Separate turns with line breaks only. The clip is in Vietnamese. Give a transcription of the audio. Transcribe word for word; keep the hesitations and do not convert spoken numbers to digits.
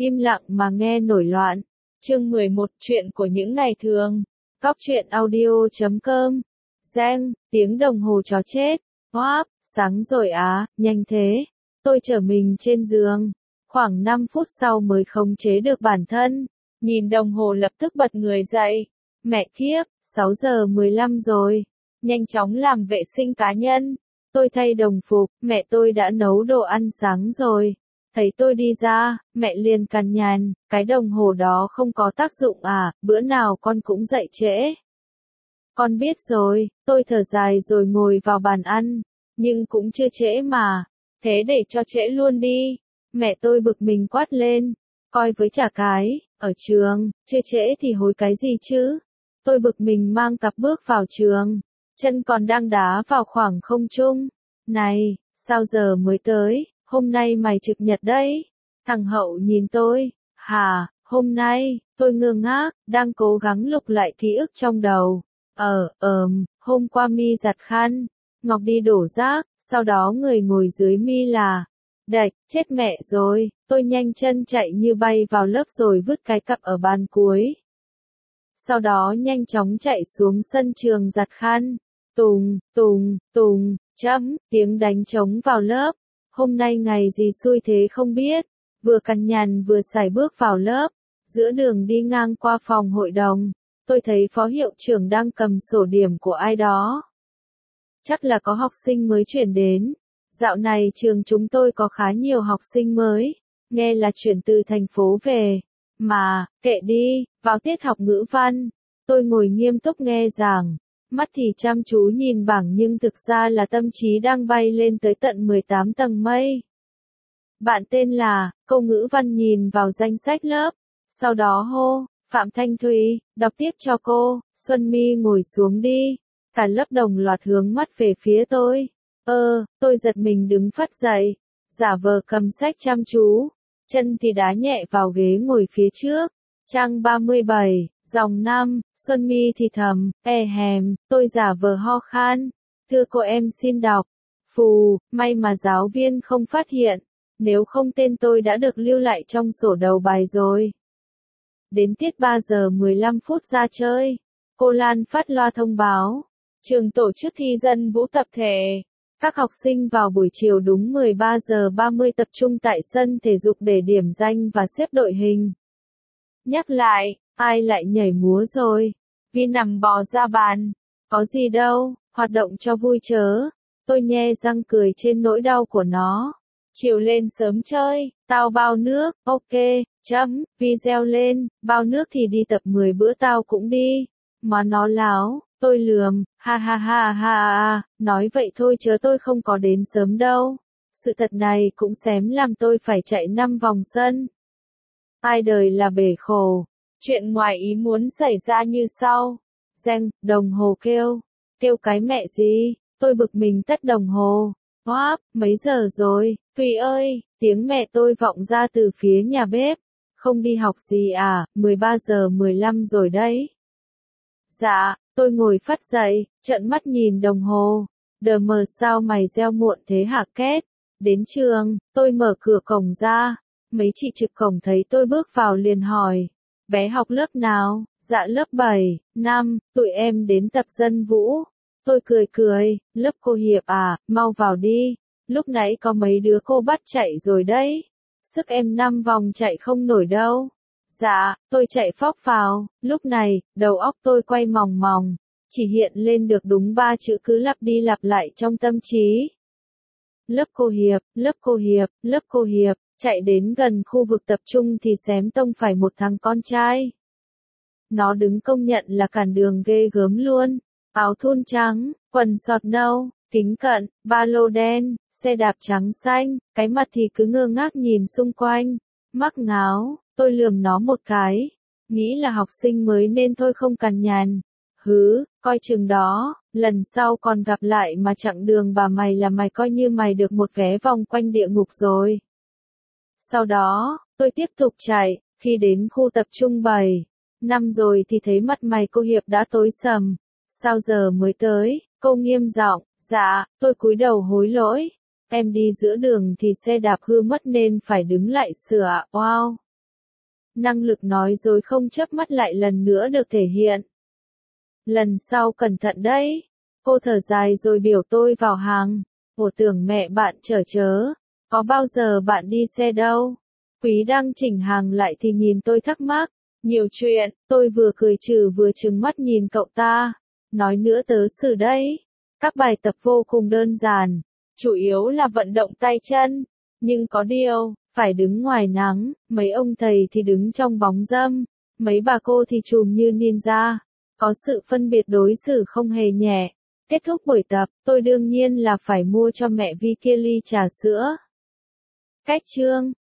Im lặng mà nghe nổi loạn. Chương mười một Chuyện của những ngày thường. Cóc truyện audio chấm com. Reng, tiếng đồng hồ chó chết. Hoáp, sáng rồi á, nhanh thế. Tôi trở mình trên giường. Khoảng năm phút sau mới khống chế được bản thân. Nhìn đồng hồ lập tức bật người dậy. Mẹ kiếp, sáu giờ mười lăm rồi. Nhanh chóng làm vệ sinh cá nhân. Tôi thay đồng phục, mẹ tôi đã nấu đồ ăn sáng rồi. Thấy tôi đi ra, mẹ liền cằn nhằn, cái đồng hồ đó không có tác dụng à, bữa nào con cũng dậy trễ. Con biết rồi, tôi thở dài rồi ngồi vào bàn ăn, nhưng cũng chưa trễ mà, thế để cho trễ luôn đi. Mẹ tôi bực mình quát lên, coi với chả cái, ở trường, chưa trễ thì hối cái gì chứ. Tôi bực mình mang cặp bước vào trường, chân còn đang đá vào khoảng không trung. Này, sao giờ mới tới? Hôm nay mày trực nhật đấy. Thằng Hậu nhìn tôi. Hả, hôm nay, tôi ngơ ngác, đang cố gắng lục lại ký ức trong đầu. Ờ, ờm, hôm qua mi giặt khăn. Ngọc đi đổ rác, sau đó người ngồi dưới mi là. Đạch, chết mẹ rồi, tôi nhanh chân chạy như bay vào lớp rồi vứt cái cặp ở bàn cuối. Sau đó nhanh chóng chạy xuống sân trường giặt khăn. Tùng, tùng, tùng, chấm, tiếng đánh trống vào lớp. Hôm nay ngày gì xui thế không biết, vừa cằn nhằn vừa sải bước vào lớp, giữa đường đi ngang qua phòng hội đồng, tôi thấy phó hiệu trưởng đang cầm sổ điểm của ai đó. Chắc là có học sinh mới chuyển đến, dạo này trường chúng tôi có khá nhiều học sinh mới, nghe là chuyển từ thành phố về, mà, kệ đi, vào tiết học ngữ văn, tôi ngồi nghiêm túc nghe giảng. Mắt thì chăm chú nhìn bảng nhưng thực ra là tâm trí đang bay lên tới tận mười tám tầng mây. Bạn tên là, câu ngữ văn nhìn vào danh sách lớp, sau đó hô, Phạm Thanh Thùy, đọc tiếp cho cô, Xuân My ngồi xuống đi, cả lớp đồng loạt hướng mắt về phía tôi. Ơ, tôi giật mình đứng phắt dậy, giả vờ cầm sách chăm chú, chân thì đá nhẹ vào ghế ngồi phía trước, trang ba mươi bảy. Dòng năm, Xuân My thì thầm, e hèm, tôi giả vờ ho khan. Thưa cô em xin đọc. Phù, may mà giáo viên không phát hiện. Nếu không tên tôi đã được lưu lại trong sổ đầu bài rồi. Đến tiết ba giờ mười lăm phút ra chơi. Cô Lan phát loa thông báo. Trường tổ chức thi dân vũ tập thể. Các học sinh vào buổi chiều đúng mười ba giờ ba mươi tập trung tại sân thể dục để điểm danh và xếp đội hình. Nhắc lại. Ai lại nhảy múa rồi? Vi nằm bò ra bàn. Có gì đâu, hoạt động cho vui chớ. Tôi nhe răng cười trên nỗi đau của nó. Chiều lên sớm chơi, tao bao nước, ok, chấm, video lên, bao nước thì đi tập mười bữa tao cũng đi. Mà nó láo, tôi lườm, ha ha ha ha ha, nói vậy thôi chớ tôi không có đến sớm đâu. Sự thật này cũng xém làm tôi phải chạy năm vòng sân. Ai đời là bể khổ. Chuyện ngoài ý muốn xảy ra như sau. Reng, đồng hồ kêu. Kêu cái mẹ gì? Tôi bực mình tắt đồng hồ. Hoáp, mấy giờ rồi? Thùy ơi, tiếng mẹ tôi vọng ra từ phía nhà bếp. Không đi học gì à, mười ba giờ mười lăm rồi đấy. Dạ, tôi ngồi phắt dậy, trợn mắt nhìn đồng hồ. Đờ mờ sao mày reo muộn thế hả Két? Đến trường, tôi mở cửa cổng ra. Mấy chị trực cổng thấy tôi bước vào liền hỏi. Bé học lớp nào? Dạ lớp bảy, năm, tụi em đến tập dân vũ. Tôi cười cười, lớp cô Hiệp à, mau vào đi. Lúc nãy có mấy đứa cô bắt chạy rồi đấy. Sức em năm vòng chạy không nổi đâu. Dạ, tôi chạy phóc vào, lúc này, đầu óc tôi quay mòng mòng. Chỉ hiện lên được đúng ba chữ cứ lặp đi lặp lại trong tâm trí. Lớp cô Hiệp, lớp cô Hiệp, lớp cô Hiệp. Chạy đến gần khu vực tập trung thì xém tông phải một thằng con trai. Nó đứng công nhận là cản đường ghê gớm luôn. Áo thun trắng, quần sọt nâu, kính cận, ba lô đen, xe đạp trắng xanh, cái mặt thì cứ ngơ ngác nhìn xung quanh. Mắc ngáo, tôi lườm nó một cái. Nghĩ là học sinh mới nên thôi không cằn nhằn. Hứ, coi chừng đó, lần sau còn gặp lại mà chặng đường bà mày là mày coi như mày được một vé vòng quanh địa ngục rồi. Sau đó, tôi tiếp tục chạy, khi đến khu tập trung bảy, năm rồi thì thấy mặt mày cô Hiệp đã tối sầm. Sao giờ mới tới? Cô nghiêm giọng, dạ, tôi cúi đầu hối lỗi. Em đi giữa đường thì xe đạp hư mất nên phải đứng lại sửa, wow. Năng lực nói dối không chớp mắt lại lần nữa được thể hiện. Lần sau cẩn thận đấy. Cô thở dài rồi biểu tôi vào hàng. Ủa tưởng mẹ bạn chở chớ. Có bao giờ bạn đi xe đâu? Quý đang chỉnh hàng lại thì nhìn tôi thắc mắc. Nhiều chuyện, tôi vừa cười trừ vừa trừng mắt nhìn cậu ta. Nói nữa tớ xử đấy. Các bài tập vô cùng đơn giản. Chủ yếu là vận động tay chân. Nhưng có điều, phải đứng ngoài nắng, mấy ông thầy thì đứng trong bóng râm, mấy bà cô thì trùm như ninja. Có sự phân biệt đối xử không hề nhẹ. Kết thúc buổi tập, tôi đương nhiên là phải mua cho mẹ Vi kia ly trà sữa. Cách chương